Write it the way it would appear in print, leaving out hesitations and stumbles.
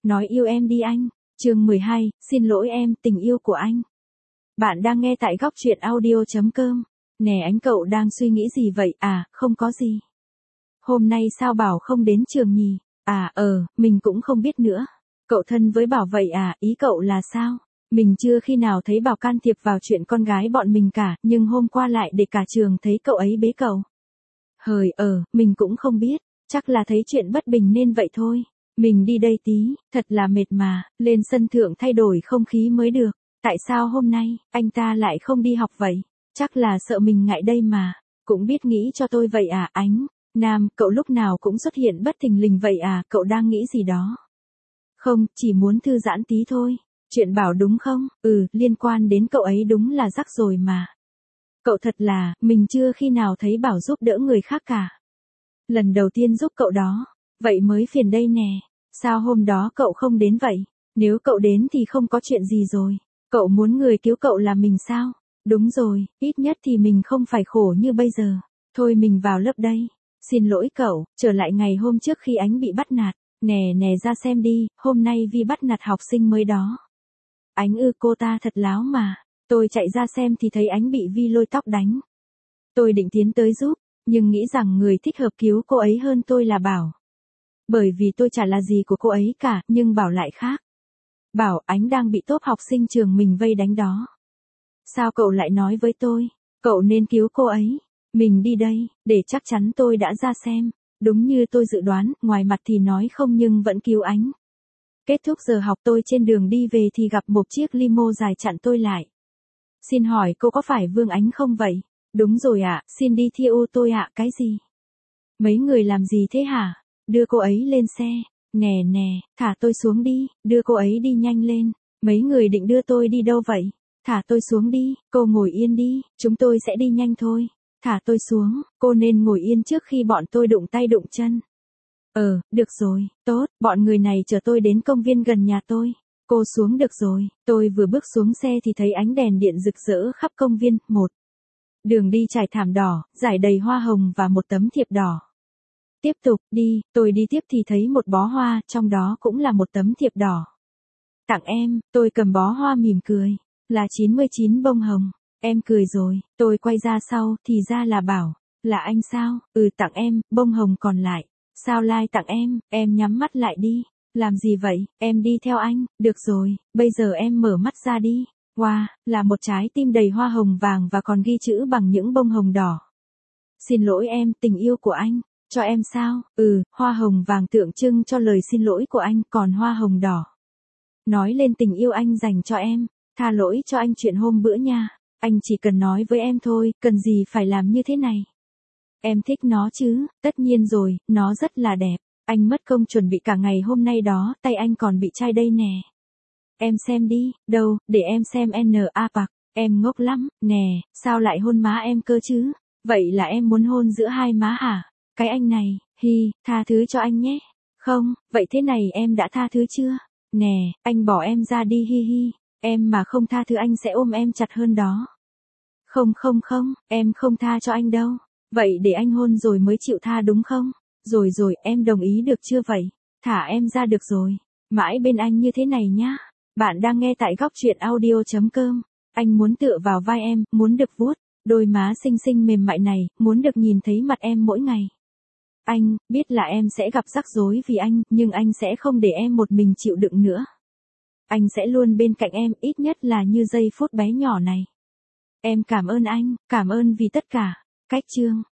Nói yêu em đi anh. Chương 12, xin lỗi em, tình yêu của anh. Bạn đang nghe tại góc truyện audio.com. Nè anh, cậu đang suy nghĩ gì vậy? À, không có gì. Hôm nay sao Bảo không đến trường nhỉ? À, mình cũng không biết nữa. Cậu thân với Bảo vậy à, ý cậu là sao? Mình chưa khi nào thấy Bảo can thiệp vào chuyện con gái bọn mình cả, nhưng hôm qua lại để cả trường thấy cậu ấy bế cậu. Hời, mình cũng không biết, chắc là thấy chuyện bất bình nên vậy thôi. Mình đi đây tí, thật là mệt mà, lên sân thượng thay đổi không khí mới được. Tại sao hôm nay, anh ta lại không đi học vậy? Chắc là sợ mình ngại đây mà. Cũng biết nghĩ cho tôi vậy à, Ánh. Nam, cậu lúc nào cũng xuất hiện bất thình lình vậy à, cậu đang nghĩ gì đó? Không, chỉ muốn thư giãn tí thôi. Chuyện Bảo đúng không? Liên quan đến cậu ấy đúng là rắc rồi mà. Cậu thật là, mình chưa khi nào thấy Bảo giúp đỡ người khác cả. Lần đầu tiên giúp cậu đó. Vậy mới phiền đây nè. Sao hôm đó cậu không đến vậy? Nếu cậu đến thì không có chuyện gì rồi. Cậu muốn người cứu cậu là mình sao? Đúng rồi, ít nhất thì mình không phải khổ như bây giờ. Thôi mình vào lớp đây. Xin lỗi cậu, trở lại ngày hôm trước khi Ánh bị bắt nạt. Nè ra xem đi, hôm nay Vi bắt nạt học sinh mới đó. Ánh cô ta thật láo mà. Tôi chạy ra xem thì thấy Ánh bị Vi lôi tóc đánh. Tôi định tiến tới giúp, nhưng nghĩ rằng người thích hợp cứu cô ấy hơn tôi là Bảo. Bởi vì tôi chả là gì của cô ấy cả, nhưng Bảo lại khác. Bảo, Ánh đang bị tốp học sinh trường mình vây đánh đó. Sao cậu lại nói với tôi? Cậu nên cứu cô ấy. Mình đi đây, để chắc chắn tôi đã ra xem. Đúng như tôi dự đoán, ngoài mặt thì nói không nhưng vẫn cứu Ánh. Kết thúc giờ học tôi trên đường đi về thì gặp một chiếc limo dài chặn tôi lại. Xin hỏi cô có phải Vương Ánh không vậy? Đúng rồi ạ, xin đi thi ô tôi ạ, cái gì? Mấy người làm gì thế hả? Đưa cô ấy lên xe. Nè, thả tôi xuống đi, đưa cô ấy đi nhanh lên. Mấy người định đưa tôi đi đâu vậy? Thả tôi xuống đi, cô ngồi yên đi, chúng tôi sẽ đi nhanh thôi. Thả tôi xuống, cô nên ngồi yên trước khi bọn tôi đụng tay đụng chân. Được rồi, tốt, bọn người này chở tôi đến công viên gần nhà tôi. Cô xuống được rồi, tôi vừa bước xuống xe thì thấy ánh đèn điện rực rỡ khắp công viên, đường đi trải thảm đỏ, rải đầy hoa hồng và một tấm thiệp đỏ. Tiếp tục, tôi đi tiếp thì thấy một bó hoa, trong đó cũng là một tấm thiệp đỏ. Tặng em, tôi cầm bó hoa mỉm cười, là 99 bông hồng. Em cười rồi, tôi quay ra sau, thì ra là Bảo. Là anh sao? Tặng em, bông hồng còn lại. Sao lai tặng em nhắm mắt lại đi. Làm gì vậy, em đi theo anh, được rồi, bây giờ em mở mắt ra đi. Wow, là một trái tim đầy hoa hồng vàng và còn ghi chữ bằng những bông hồng đỏ. Xin lỗi em, tình yêu của anh. Cho em sao? Hoa hồng vàng tượng trưng cho lời xin lỗi của anh, còn hoa hồng đỏ nói lên tình yêu anh dành cho em. Tha lỗi cho anh chuyện hôm bữa nha. Anh chỉ cần nói với em thôi, cần gì phải làm như thế này. Em thích nó chứ, tất nhiên rồi, nó rất là đẹp. Anh mất công chuẩn bị cả ngày hôm nay đó, tay anh còn bị chai đây nè. Em xem đi, đâu, để em xem N.A. Em ngốc lắm, nè, sao lại hôn má em cơ chứ? Vậy là em muốn hôn giữa hai má hả? Cái anh này, tha thứ cho anh nhé. Không, vậy thế này em đã tha thứ chưa? Nè, anh bỏ em ra đi em mà không tha thứ anh sẽ ôm em chặt hơn đó. Không, em không tha cho anh đâu. Vậy để anh hôn rồi mới chịu tha đúng không? Rồi, em đồng ý được chưa vậy? Thả em ra được rồi. Mãi bên anh như thế này nhá. Bạn đang nghe tại góc truyện audio.com. Anh muốn tựa vào vai em, muốn được vuốt đôi má xinh xinh mềm mại này, muốn được nhìn thấy mặt em mỗi ngày. Anh, biết là em sẽ gặp rắc rối vì anh, nhưng anh sẽ không để em một mình chịu đựng nữa. Anh sẽ luôn bên cạnh em, ít nhất là như giây phút bé nhỏ này. Em cảm ơn anh, cảm ơn vì tất cả. Cách chương